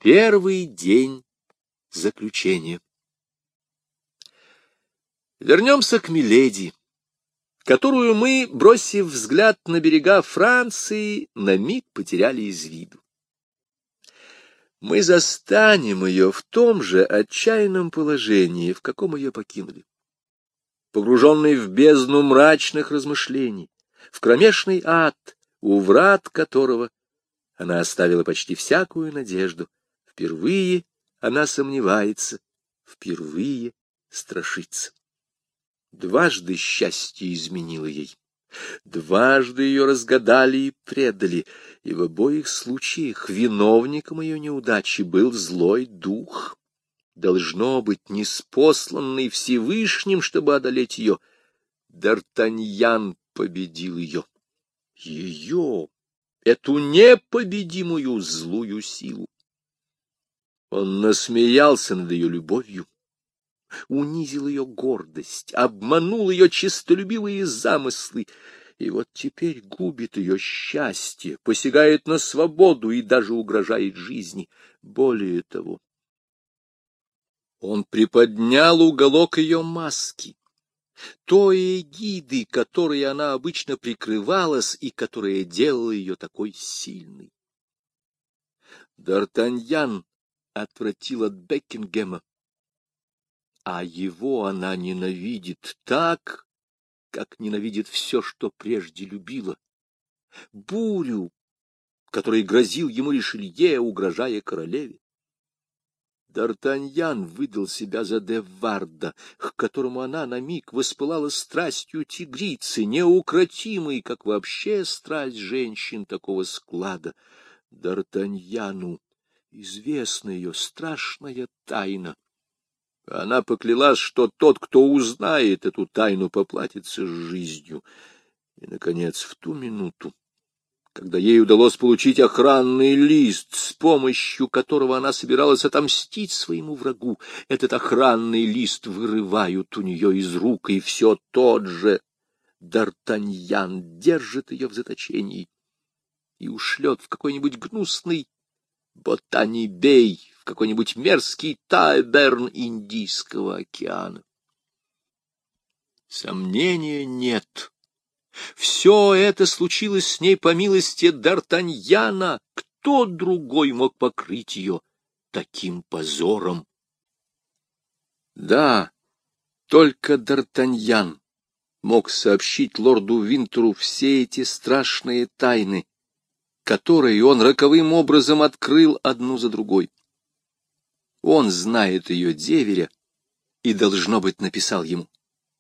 Первый день заключения. Вернемся к Миледи, которую мы, бросив взгляд на берега Франции, на миг потеряли из виду. Мы застанем ее в том же отчаянном положении, в каком ее покинули. Погруженной в бездну мрачных размышлений, в кромешный ад, у врат которого она оставила почти всякую надежду. Впервые она сомневается, впервые страшится. Дважды счастье изменило ей. Дважды ее разгадали и предали, и в обоих случаях виновником ее неудачи был злой дух, должно быть, ниспосланный Всевышним, чтобы одолеть ее. Д'Артаньян победил ее. Ее, эту непобедимую злую силу. Он насмеялся над ее любовью, унизил ее гордость, обманул ее честолюбивые замыслы, и вот теперь губит ее счастье, посягает на свободу и даже угрожает жизни. Более того, он приподнял уголок ее маски, той эгиды, которой она обычно прикрывалась и которая делала ее такой сильной. Д'Артаньян отвратил от Бекингема, а его она ненавидит так, как ненавидит все, что прежде любила. Бурю, которой грозил ему Ришелье, угрожая королеве. Д'Артаньян выдал себя за де Варда, к которому она на миг воспылала страстью тигрицы, неукротимой, как вообще страсть женщин такого склада. Д'Артаньяну известна ее страшная тайна. Она поклялась, что тот, кто узнает эту тайну, поплатится жизнью. И, наконец, в ту минуту, когда ей удалось получить охранный лист, с помощью которого она собиралась отомстить своему врагу, этот охранный лист вырывают у нее из рук, и все тот же Д'Артаньян держит ее в заточении и ушлет в какой-нибудь гнусный Ботани-бей, в какой-нибудь мерзкий Тайберн Индийского океана. Сомнения нет. Все это случилось с ней по милости Д'Артаньяна. Кто другой мог покрыть ее таким позором? Да, только Д'Артаньян мог сообщить лорду Винтеру все эти страшные тайны, которые он роковым образом открыл одну за другой. Он знает ее деверя и, должно быть, написал ему.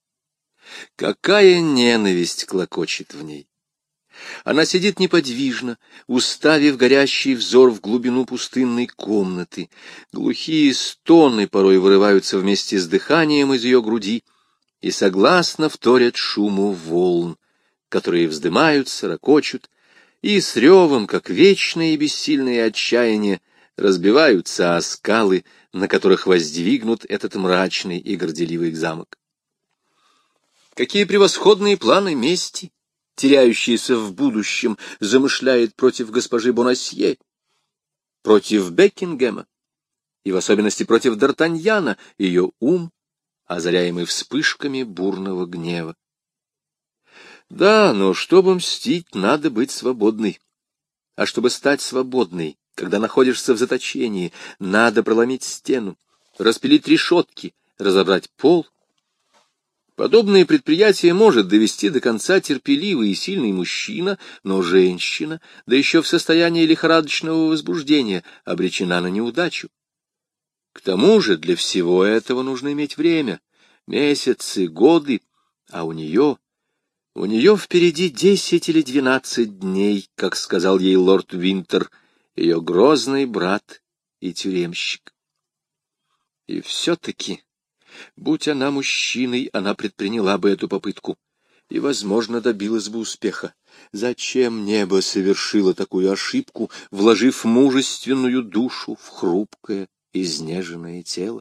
Какая ненависть клокочет в ней! Она сидит неподвижно, уставив горящий взор в глубину пустынной комнаты. Глухие стоны порой вырываются вместе с дыханием из ее груди и согласно вторят шуму волн, которые вздымаются, рокочут, и с ревом, как вечное и бессильное отчаяние, разбиваются о скалы, на которых воздвигнут этот мрачный и горделивый замок. Какие превосходные планы мести, теряющиеся в будущем, замышляет против госпожи Бонасье, против Бекингема, и в особенности против Д'Артаньяна, ее ум, озаряемый вспышками бурного гнева. Да, но чтобы мстить, надо быть свободной. А чтобы стать свободной, когда находишься в заточении, надо проломить стену, распилить решетки, разобрать пол. Подобное предприятие может довести до конца терпеливый и сильный мужчина, но женщина, да еще в состоянии лихорадочного возбуждения, обречена на неудачу. К тому же для всего этого нужно иметь время, месяцы, годы, а у нее впереди 10 или 12 дней, как сказал ей лорд Винтер, ее грозный брат и тюремщик. И все-таки, будь она мужчиной, она предприняла бы эту попытку и, возможно, добилась бы успеха. Зачем небо совершило такую ошибку, вложив мужественную душу в хрупкое, изнеженное тело?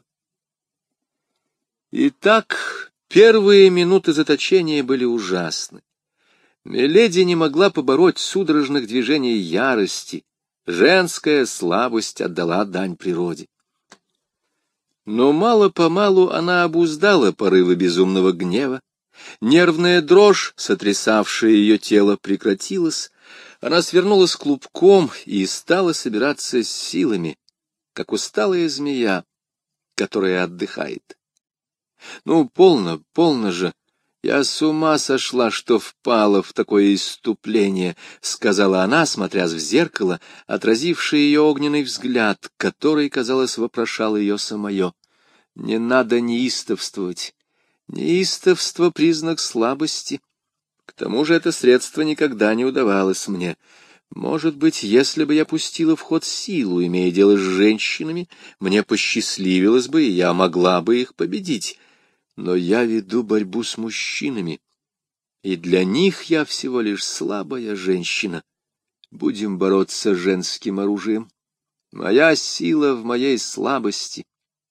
Итак, первые минуты заточения были ужасны. Миледи не могла побороть судорожных движений ярости, Женская слабость отдала дань природе. Но мало-помалу она обуздала порывы безумного гнева. Нервная дрожь, сотрясавшая ее тело, прекратилась. Она свернулась клубком и стала собираться с силами, как усталая змея, которая отдыхает. Ну, полно, полно же. Я с ума сошла, что впала в такое исступление, — сказала она, смотрясь в зеркало, отразившее ее огненный взгляд, который, казалось, вопрошал ее самое. Не надо неистовствовать. Неистовство — признак слабости. К тому же это средство никогда не удавалось мне. Может быть, если бы я пустила в ход силу, имея дело с женщинами, мне посчастливилось бы, и я могла бы их победить. Но я веду борьбу с мужчинами, и для них я всего лишь слабая женщина. Будем бороться женским оружием. Моя сила в моей слабости.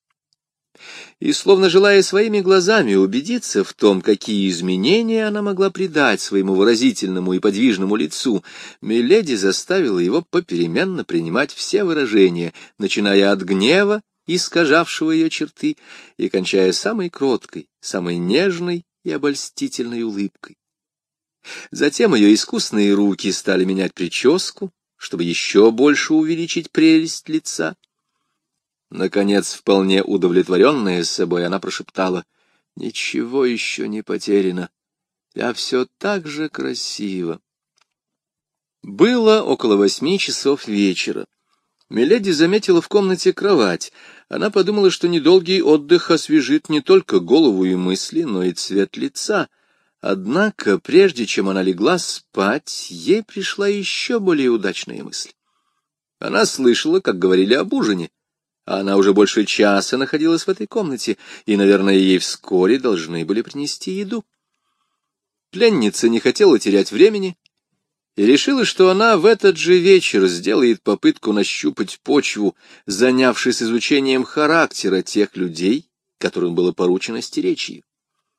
И, словно желая своими глазами убедиться в том, какие изменения она могла придать своему выразительному и подвижному лицу, миледи заставила его попеременно принимать все выражения, начиная от гнева, искажавшего ее черты, и кончая самой кроткой, самой нежной и обольстительной улыбкой. Затем ее искусные руки стали менять прическу, чтобы еще больше увеличить прелесть лица. Наконец, вполне удовлетворенная собой, она прошептала: «Ничего еще не потеряно. Я все так же красива». Было около 8 часов вечера. Миледи заметила в комнате кровать. Она подумала, что недолгий отдых освежит не только голову и мысли, но и цвет лица. Однако, прежде чем она легла спать, ей пришла еще более удачная мысль. Она слышала, как говорили об ужине, а она уже больше часа находилась в этой комнате, и, наверное, ей вскоре должны были принести еду. Пленница не хотела терять времени и решила, что она в этот же вечер сделает попытку нащупать почву, занявшись изучением характера тех людей, которым было поручено стеречь ее.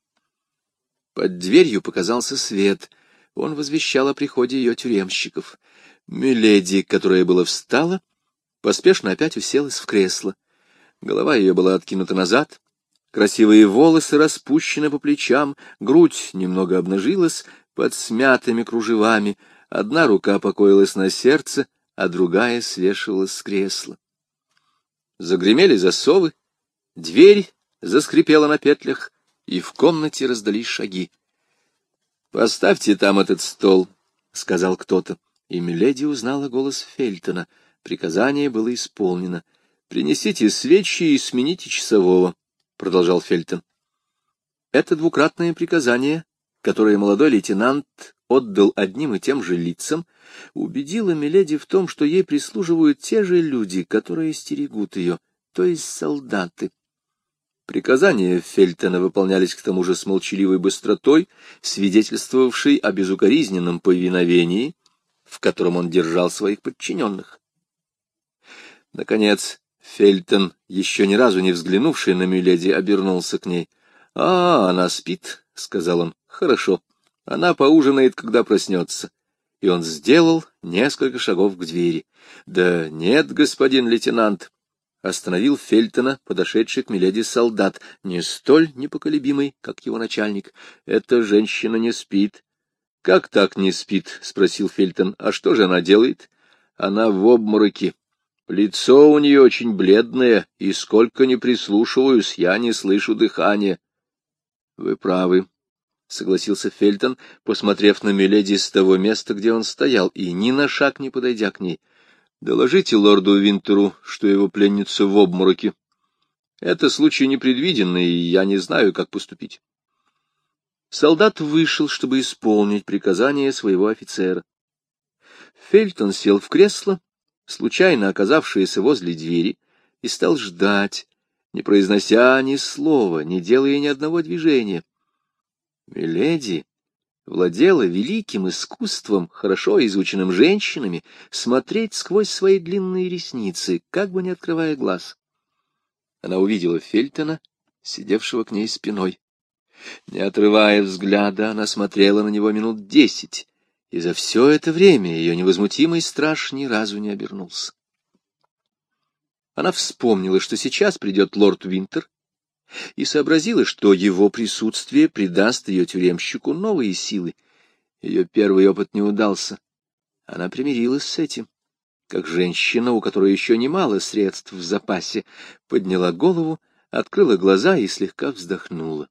Под дверью показался свет. Он возвещал о приходе ее тюремщиков. Миледи, которая была встала, поспешно опять уселась в кресло. Голова ее была откинута назад, красивые волосы распущены по плечам, грудь немного обнажилась под смятыми кружевами, одна рука покоилась на сердце, а другая свешивалась с кресла. Загремели засовы, дверь заскрипела на петлях, и в комнате раздались шаги. — Поставьте там этот стол, — сказал кто-то, и миледи узнала голос Фельтона. Приказание было исполнено. — Принесите свечи и смените часового, — продолжал Фельтон. Это двукратное приказание, которое молодой лейтенант отдал одним и тем же лицам, убедило миледи в том, что ей прислуживают те же люди, которые стерегут ее, то есть солдаты. Приказания Фельтона выполнялись к тому же с молчаливой быстротой, свидетельствовавшей о безукоризненном повиновении, в котором он держал своих подчиненных. Наконец, Фельтон, еще ни разу не взглянувший на миледи, обернулся к ней. — А, она спит, — сказал он. — Хорошо. Она поужинает, когда проснется. И он сделал несколько шагов к двери. — Да нет, господин лейтенант, — остановил Фельтона, подошедший к миледи солдат, не столь непоколебимый, как его начальник. — Эта женщина не спит. — Как так не спит? — спросил Фельтон. — А что же она делает? — Она в обмороке. Лицо у нее очень бледное, и сколько ни прислушиваюсь, я не слышу дыхания. — Вы правы, — согласился Фельтон, посмотрев на миледи с того места, где он стоял, и ни на шаг не подойдя к ней. — Доложите лорду Винтеру, что его пленница в обмороке. Это случай непредвиденный, и я не знаю, как поступить. Солдат вышел, чтобы исполнить приказание своего офицера. Фельтон сел в кресло, случайно оказавшееся возле двери, и стал ждать, не произнося ни слова, не делая ни одного движения. Миледи владела великим искусством, хорошо изученным женщинами, смотреть сквозь свои длинные ресницы, как бы не открывая глаз. Она увидела Фельтона, сидевшего к ней спиной. Не отрывая взгляда, она смотрела на него минут 10, и за все это время ее невозмутимый страж ни разу не обернулся. Она вспомнила, что сейчас придет лорд Винтер, и сообразила, что его присутствие придаст ее тюремщику новые силы. Ее первый опыт не удался. Она примирилась с этим, как женщина, у которой еще немало средств в запасе, подняла голову, открыла глаза и слегка вздохнула.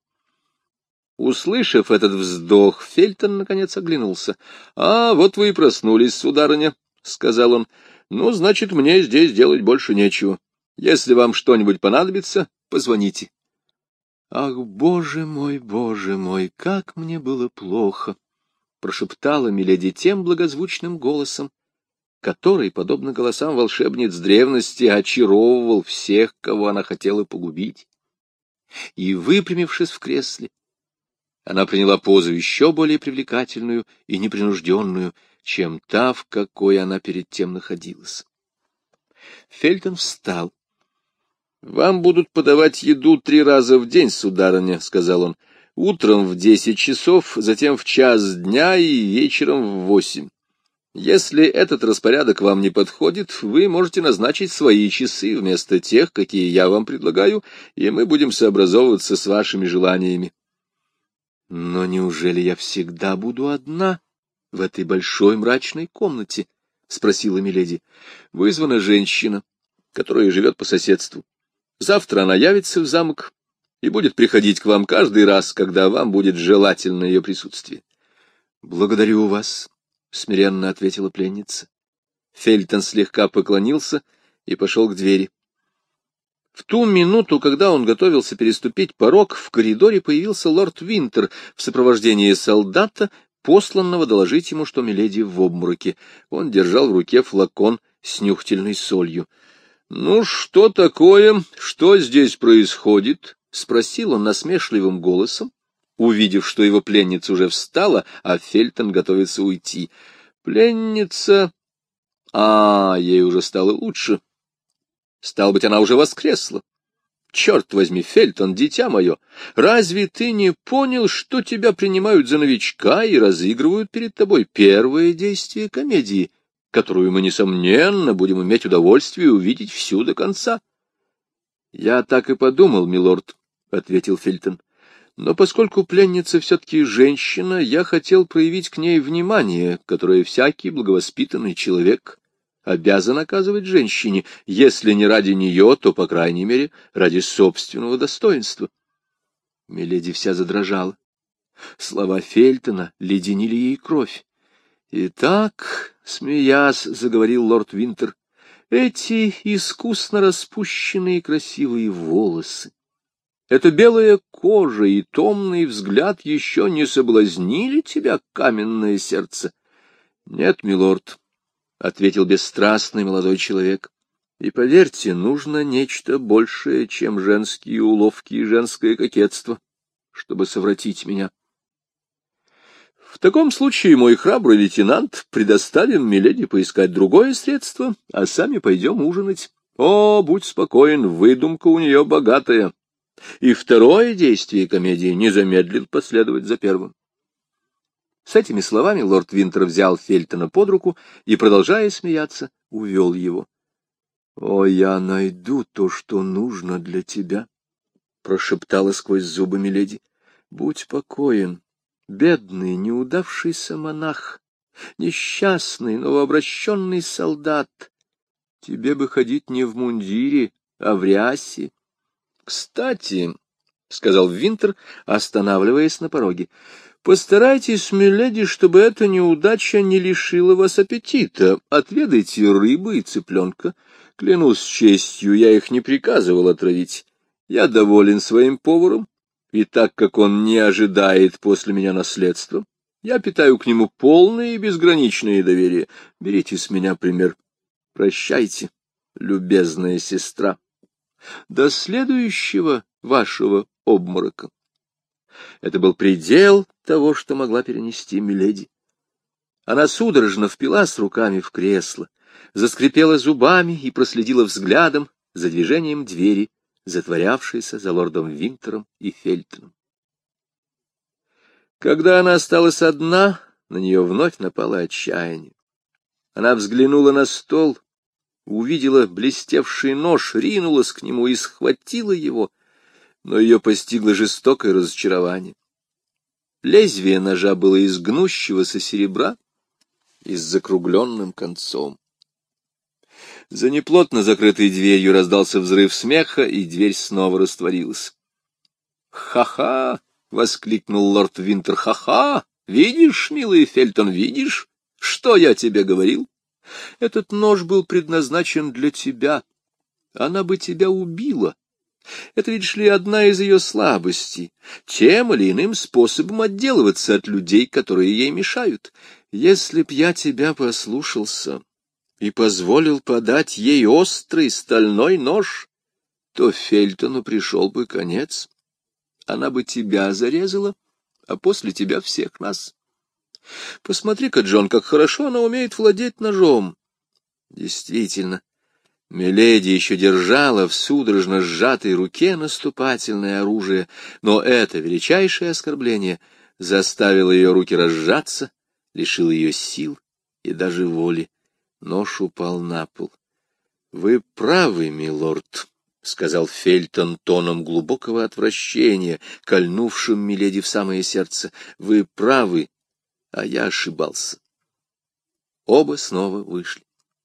Услышав этот вздох, Фельтон наконец оглянулся. — А, вот вы и проснулись, сударыня, — сказал он. — Ну, значит, мне здесь делать больше нечего. Если вам что-нибудь понадобится, позвоните. Ах, боже мой, как мне было плохо! — прошептала миледи тем благозвучным голосом, который, подобно голосам волшебниц древности, очаровывал всех, кого она хотела погубить. И, выпрямившись в кресле, она приняла позу еще более привлекательную и непринужденную, чем та, в какой она перед тем находилась. Фельтон встал. — Вам будут подавать еду 3 раза в день, сударыня, — сказал он. — Утром в 10 часов, затем в 1 дня и вечером в 8. Если этот распорядок вам не подходит, вы можете назначить свои часы вместо тех, какие я вам предлагаю, и мы будем сообразовываться с вашими желаниями. — Но неужели я всегда буду одна в этой большой мрачной комнате? — спросила миледи. — Вызвана женщина, которая живет по соседству. Завтра она явится в замок и будет приходить к вам каждый раз, когда вам будет желательно ее присутствие. — Благодарю вас, — смиренно ответила пленница. Фельтон слегка поклонился и пошел к двери. В ту минуту, когда он готовился переступить порог, в коридоре появился лорд Винтер в сопровождении солдата, посланного доложить ему, что миледи в обмороке. Он держал в руке флакон с нюхательной солью. — Ну, что такое? Что здесь происходит? — спросил он насмешливым голосом, увидев, что его пленница уже встала, а Фельтон готовится уйти. Пленница... ей уже стало лучше. Стало быть, она уже воскресла. Черт возьми, Фельтон, дитя мое, разве ты не понял, что тебя принимают за новичка и разыгрывают перед тобой первое действие комедии, которую мы, несомненно, будем иметь удовольствие увидеть всю до конца? — Я так и подумал, милорд, — ответил Фельтон. — Но поскольку пленница все-таки женщина, я хотел проявить к ней внимание, которое всякий благовоспитанный человек обязан оказывать женщине, если не ради нее, то, по крайней мере, ради собственного достоинства. Миледи вся задрожала. Слова Фельтона леденили ей кровь. — Итак, — смеясь, заговорил лорд Винтер, — эти искусно распущенные красивые волосы, эта белая кожа и томный взгляд еще не соблазнили тебя, каменное сердце? — Нет, милорд, — ответил бесстрастный молодой человек. — И поверьте, нужно нечто большее, чем женские уловки и женское кокетство, чтобы совратить меня. В таком случае, мой храбрый лейтенант, предоставим миледи поискать другое средство, а сами пойдем ужинать. О, будь спокоен, выдумка у нее богатая. И второе действие комедии не замедлит последовать за первым. С этими словами лорд Винтер взял Фельтона под руку и, продолжая смеяться, увел его. — О, я найду то, что нужно для тебя, — прошептала сквозь зубы миледи. — Будь покоен. Бедный, неудавшийся монах, несчастный, новообращенный солдат. Тебе бы ходить не в мундире, а в рясе. — Кстати, — сказал Винтер, останавливаясь на пороге, — постарайтесь, миледи, чтобы эта неудача не лишила вас аппетита. Отведайте рыбы и цыпленка. Клянусь честью, я их не приказывал отравить. Я доволен своим поваром. И так как он не ожидает после меня наследства, я питаю к нему полное и безграничное доверие. Берите с меня пример. Прощайте, любезная сестра. До следующего вашего обморока. Это был предел того, что могла перенести миледи. Она судорожно впилась руками в кресло, заскрипела зубами и проследила взглядом за движением двери, затворявшейся за лордом Винтером и Фельтоном. Когда она осталась одна, на нее вновь напало отчаяние. Она взглянула на стол, увидела блестевший нож, ринулась к нему и схватила его, но ее постигло жестокое разочарование. Лезвие ножа было из гнущегося серебра и с закругленным концом. За неплотно закрытой дверью раздался взрыв смеха, и дверь снова растворилась. «Ха-ха!» — воскликнул лорд Винтер. «Ха-ха! Видишь, милый Фельтон, видишь, что я тебе говорил? Этот нож был предназначен для тебя. Она бы тебя убила. Это, видишь ли, одна из ее слабостей. Тем или иным способом отделываться от людей, которые ей мешают. Если б я тебя послушался и позволил подать ей острый стальной нож, то Фельтону пришел бы конец. Она бы тебя зарезала, а после тебя всех нас. Посмотри-ка, Джон, как хорошо она умеет владеть ножом». Действительно, миледи еще держала в судорожно сжатой руке наступательное оружие, но это величайшее оскорбление заставило ее руки разжаться, лишило ее сил и даже воли. Нож упал на пол. — Вы правы, милорд, — сказал Фельтон тоном глубокого отвращения, кольнувшим миледи в самое сердце. — Вы правы, а я ошибался. Оба снова вышли.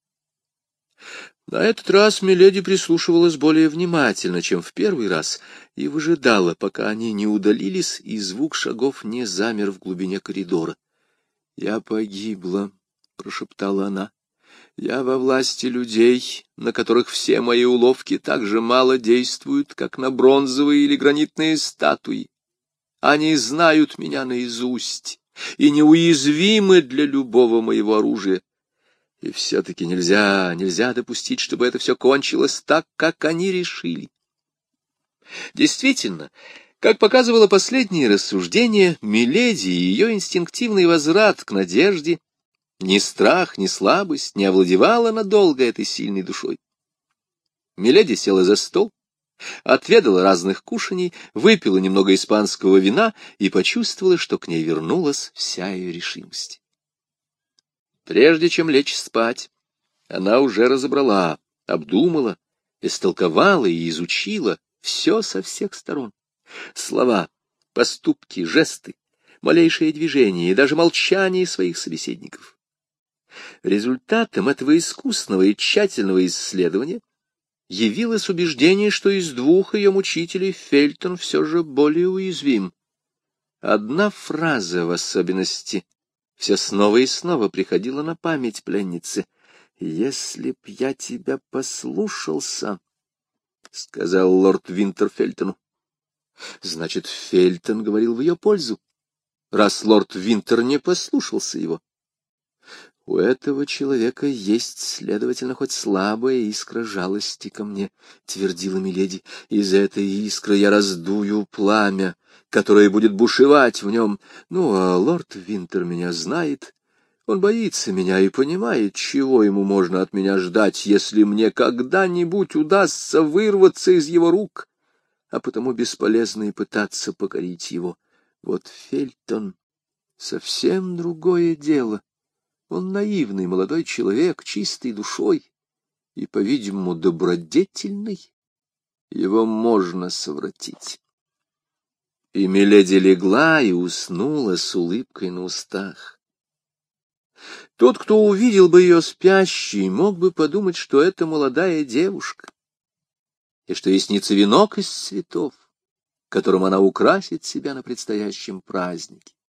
На этот раз миледи прислушивалась более внимательно, чем в первый раз, и выжидала, пока они не удалились, и звук шагов не замер в глубине коридора. — Я погибла, — прошептала она. — Я во власти людей, на которых все мои уловки так же мало действуют, как на бронзовые или гранитные статуи. Они знают меня наизусть и неуязвимы для любого моего оружия. И все-таки нельзя допустить, чтобы это все кончилось так, как они решили. Действительно, как показывало последнее рассуждение, миледи и ее инстинктивный возврат к надежде, ни страх, ни слабость не овладевала надолго этой сильной душой. Миледи села за стол, отведала разных кушаний, выпила немного испанского вина и почувствовала, что к ней вернулась вся ее решимость. Прежде чем лечь спать, она уже разобрала, обдумала, истолковала и изучила все со всех сторон. Слова, поступки, жесты, малейшие движения и даже молчание своих собеседников. Результатом этого искусного и тщательного исследования явилось убеждение, что из двух ее мучителей Фельтон все же более уязвим. Одна фраза в особенности все снова и снова приходила на память пленницы. «Если б я тебя послушался», — сказал лорд Винтер Фельтону. Значит, Фельтон говорил в ее пользу, раз лорд Винтер не послушался его. У этого человека есть, следовательно, хоть слабая искра жалости ко мне, — твердила миледи. Из этой искры я раздую пламя, которое будет бушевать в нем. Ну, а лорд Винтер меня знает. Он боится меня и понимает, чего ему можно от меня ждать, если мне когда-нибудь удастся вырваться из его рук, а потому бесполезно и пытаться покорить его. Вот Фельтон — совсем другое дело. Он наивный молодой человек, чистой душой и, по-видимому, добродетельный. Его можно совратить. И миледи легла и уснула с улыбкой на устах. Тот, кто увидел бы ее спящей, мог бы подумать, что это молодая девушка, и что ей снится венок из цветов, которым она украсит себя на предстоящем празднике.